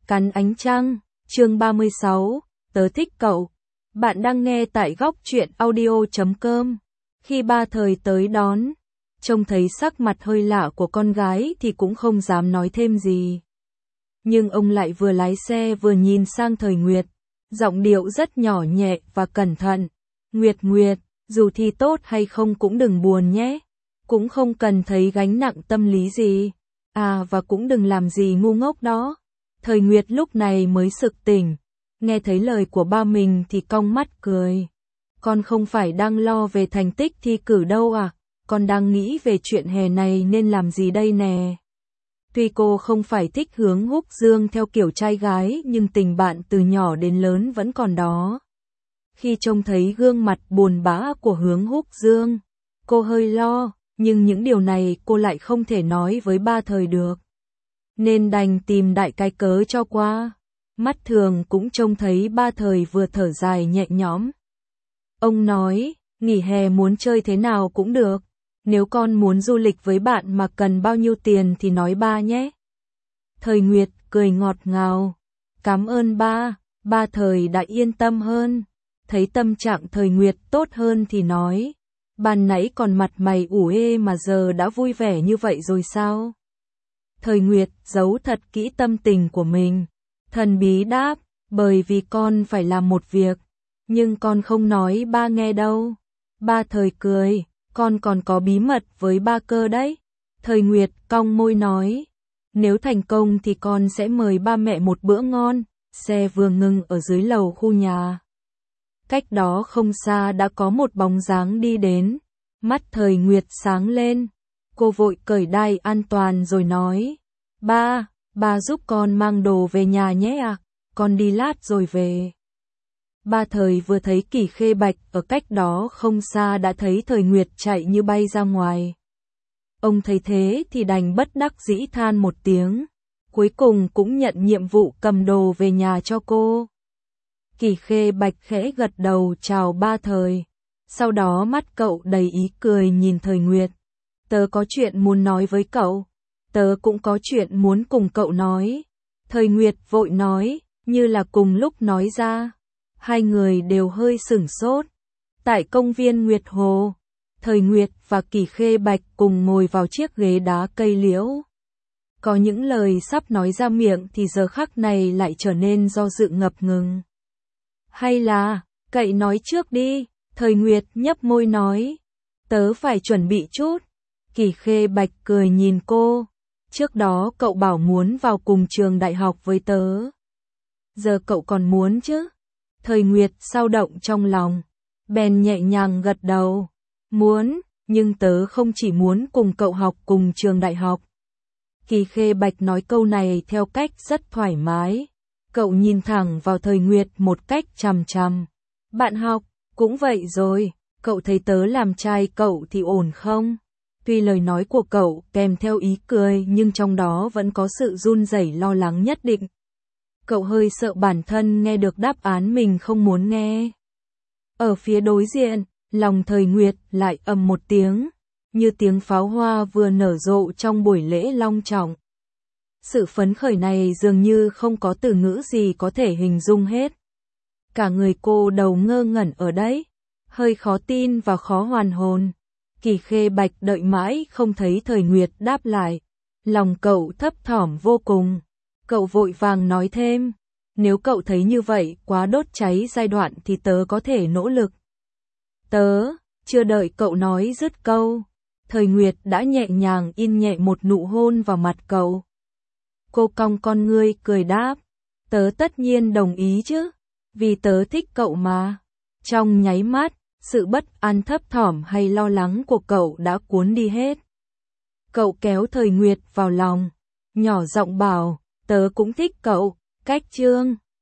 Cắn ánh trăng, chương 36, tớ thích cậu. Bạn đang nghe tại góc truyện audio.com. Khi ba thời tới đón, trông thấy sắc mặt hơi lạ của con gái thì cũng không dám nói thêm gì. Nhưng ông lại vừa lái xe vừa nhìn sang Thời Nguyệt, giọng điệu rất nhỏ nhẹ và cẩn thận. Nguyệt Nguyệt, dù thi tốt hay không cũng đừng buồn nhé. Cũng không cần thấy gánh nặng tâm lý gì. À và cũng đừng làm gì ngu ngốc đó. Thời Nguyệt lúc này mới sực tỉnh, nghe thấy lời của ba mình thì cong mắt cười. Con không phải đang lo về thành tích thi cử đâu à, con đang nghĩ về chuyện hè này nên làm gì đây nè. Tuy cô không phải thích Hướng Húc Dương theo kiểu trai gái nhưng tình bạn từ nhỏ đến lớn vẫn còn đó. Khi trông thấy gương mặt buồn bã của Hướng Húc Dương, cô hơi lo, nhưng những điều này cô lại không thể nói với ba Thời được. Nên đành tìm đại cái cớ cho qua. Mắt thường cũng trông thấy ba Thời vừa thở dài nhẹ nhõm. Ông nói, nghỉ hè muốn chơi thế nào cũng được. Nếu con muốn du lịch với bạn mà cần bao nhiêu tiền thì nói ba nhé. Thời Nguyệt cười ngọt ngào. Cảm ơn ba. Ba Thời đã yên tâm hơn. Thấy tâm trạng Thời Nguyệt tốt hơn thì nói. Ban nãy còn mặt mày ủ ê mà giờ đã vui vẻ như vậy rồi sao? Thời Nguyệt giấu thật kỹ tâm tình của mình. Thần bí đáp, bởi vì con phải làm một việc. Nhưng con không nói ba nghe đâu. Ba Thời cười, con còn có bí mật với ba cơ đấy. Thời Nguyệt cong môi nói, nếu thành công thì con sẽ mời ba mẹ một bữa ngon. Xe vừa ngừng ở dưới lầu khu nhà. Cách đó không xa đã có một bóng dáng đi đến. Mắt Thời Nguyệt sáng lên. Cô vội cởi đai an toàn rồi nói, ba giúp con mang đồ về nhà nhé ạ, con đi lát rồi về. Ba Thời vừa thấy Kỳ Khê Bạch ở cách đó không xa đã thấy Thời Nguyệt chạy như bay ra ngoài. Ông thấy thế thì đành bất đắc dĩ than một tiếng, cuối cùng cũng nhận nhiệm vụ cầm đồ về nhà cho cô. Kỳ Khê Bạch khẽ gật đầu chào ba Thời, sau đó mắt cậu đầy ý cười nhìn Thời Nguyệt. Tớ có chuyện muốn nói với cậu. Tớ cũng có chuyện muốn cùng cậu nói. Thời Nguyệt vội nói, như là cùng lúc nói ra. Hai người đều hơi sửng sốt. Tại công viên Nguyệt Hồ, Thời Nguyệt và Kỳ Khê Bạch cùng ngồi vào chiếc ghế đá cây liễu. Có những lời sắp nói ra miệng thì giờ khắc này lại trở nên do dự ngập ngừng. Hay là, cậy nói trước đi, Thời Nguyệt nhấp môi nói. Tớ phải chuẩn bị chút. Kỳ Khê Bạch cười nhìn cô. Trước đó cậu bảo muốn vào cùng trường đại học với tớ. Giờ cậu còn muốn chứ? Thời Nguyệt dao động trong lòng. Bèn nhẹ nhàng gật đầu. Muốn, nhưng tớ không chỉ muốn cùng cậu học cùng trường đại học. Kỳ Khê Bạch nói câu này theo cách rất thoải mái. Cậu nhìn thẳng vào Thời Nguyệt một cách chằm chằm. Bạn học, cũng vậy rồi, cậu thấy tớ làm trai cậu thì ổn không? Tuy lời nói của cậu kèm theo ý cười nhưng trong đó vẫn có sự run rẩy lo lắng nhất định. Cậu hơi sợ bản thân nghe được đáp án mình không muốn nghe. Ở phía đối diện, lòng Thời Nguyệt lại ầm một tiếng, như tiếng pháo hoa vừa nở rộ trong buổi lễ long trọng. Sự phấn khởi này dường như không có từ ngữ gì có thể hình dung hết. Cả người cô đầu ngơ ngẩn ở đấy, hơi khó tin và khó hoàn hồn. Kỳ Khê Bạch đợi mãi không thấy Thời Nguyệt đáp lại. Lòng cậu thấp thỏm vô cùng. Cậu vội vàng nói thêm. Nếu cậu thấy như vậy quá đốt cháy giai đoạn thì tớ có thể nỗ lực. Tớ, chưa đợi cậu nói dứt câu. Thời Nguyệt đã nhẹ nhàng in nhẹ một nụ hôn vào mặt cậu. Cô cong con ngươi cười đáp. Tớ tất nhiên đồng ý chứ. Vì tớ thích cậu mà. Trong nháy mắt, sự bất an thấp thỏm hay lo lắng của cậu đã cuốn đi hết. Cậu kéo Thời Nguyệt vào lòng, nhỏ giọng bảo, tớ cũng thích cậu, cách chương.